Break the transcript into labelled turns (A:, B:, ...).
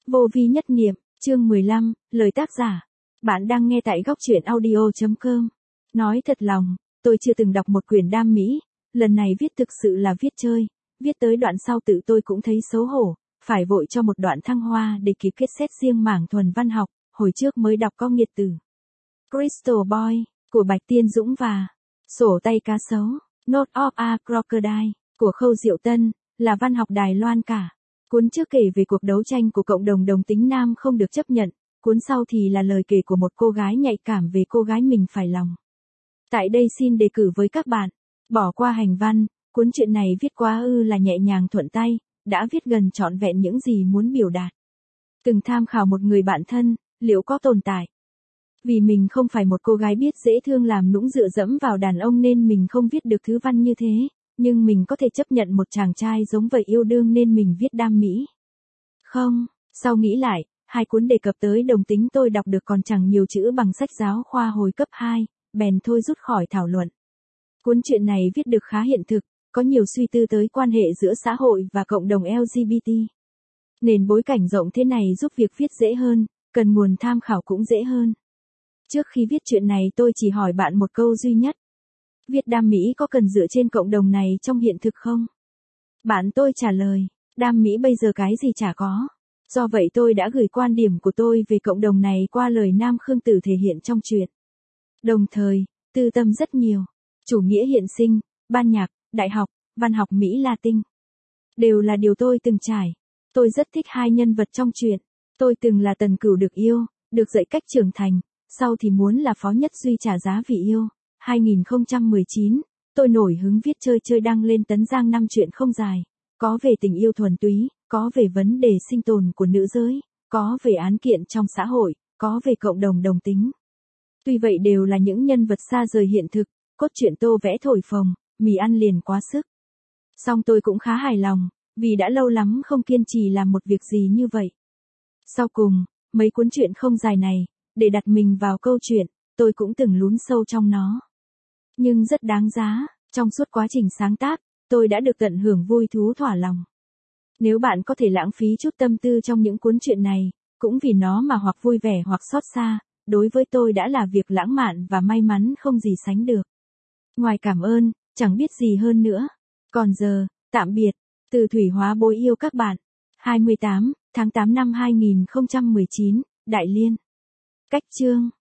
A: Vô vi nhất niệm, chương 15, lời tác giả. Bạn đang nghe tại góc truyện audio.com. Nói thật lòng, tôi chưa từng đọc một quyển đam mỹ, lần này viết thực sự là viết chơi, viết tới đoạn sau tự tôi cũng thấy xấu hổ, phải vội cho một đoạn thăng hoa để kịp kết xét riêng mảng thuần văn học, hồi trước mới đọc có nghiệt tử. Crystal Boy, của Bạch Tiên Dũng và Sổ tay cá sấu, Note of a Crocodile, của Khâu Diệu Tân, là văn học Đài Loan cả. Cuốn trước kể về cuộc đấu tranh của cộng đồng đồng tính nam không được chấp nhận, cuốn sau thì là lời kể của một cô gái nhạy cảm về cô gái mình phải lòng. Tại đây xin đề cử với các bạn, bỏ qua hành văn, cuốn truyện này viết quá là nhẹ nhàng thuận tay, đã viết gần trọn vẹn những gì muốn biểu đạt. Từng tham khảo một người bạn thân, liệu có tồn tại? Vì mình không phải một cô gái biết dễ thương làm nũng dựa dẫm vào đàn ông nên mình không viết được thứ văn như thế. Nhưng mình có thể chấp nhận một chàng trai giống vậy yêu đương nên mình viết đam mỹ. Không, sau nghĩ lại, hai cuốn đề cập tới đồng tính tôi đọc được còn chẳng nhiều chữ bằng sách giáo khoa hồi cấp 2, bèn thôi rút khỏi thảo luận. Cuốn truyện này viết được khá hiện thực, có nhiều suy tư tới quan hệ giữa xã hội và cộng đồng LGBT. Nền bối cảnh rộng thế này giúp việc viết dễ hơn, cần nguồn tham khảo cũng dễ hơn. Trước khi viết chuyện này tôi chỉ hỏi bạn một câu duy nhất. Viết đam mỹ có cần dựa trên cộng đồng này trong hiện thực không? Bạn tôi trả lời, đam mỹ bây giờ cái gì chả có. Do vậy tôi đã gửi quan điểm của tôi về cộng đồng này qua lời Nam Khương Tử thể hiện trong truyện. Đồng thời, tư tâm rất nhiều. Chủ nghĩa hiện sinh, ban nhạc, đại học, văn học Mỹ Latin. Đều là điều tôi từng trải. Tôi rất thích hai nhân vật trong truyện. Tôi từng là Tần Cửu được yêu, được dạy cách trưởng thành, sau thì muốn là Phó Nhất Duy trả giá vì yêu. 2019, tôi nổi hứng viết chơi đăng lên Tấn Giang 5 chuyện không dài, có về tình yêu thuần túy, có về vấn đề sinh tồn của nữ giới, có về án kiện trong xã hội, có về cộng đồng đồng tính. Tuy vậy đều là những nhân vật xa rời hiện thực, cốt truyện tô vẽ thổi phồng, mì ăn liền quá sức. Song tôi cũng khá hài lòng, vì đã lâu lắm không kiên trì làm một việc gì như vậy. Sau cùng, mấy cuốn truyện không dài này, để đặt mình vào câu chuyện, tôi cũng từng lún sâu trong nó. Nhưng rất đáng giá, trong suốt quá trình sáng tác, tôi đã được tận hưởng vui thú thỏa lòng. Nếu bạn có thể lãng phí chút tâm tư trong những cuốn truyện này, cũng vì nó mà hoặc vui vẻ hoặc xót xa, đối với tôi đã là việc lãng mạn và may mắn không gì sánh được. Ngoài cảm ơn, chẳng biết gì hơn nữa. Còn giờ, tạm biệt, từ Thủy Hóa Bối yêu các bạn. 28 tháng 8 năm 2019, Đại Liên. Cách chương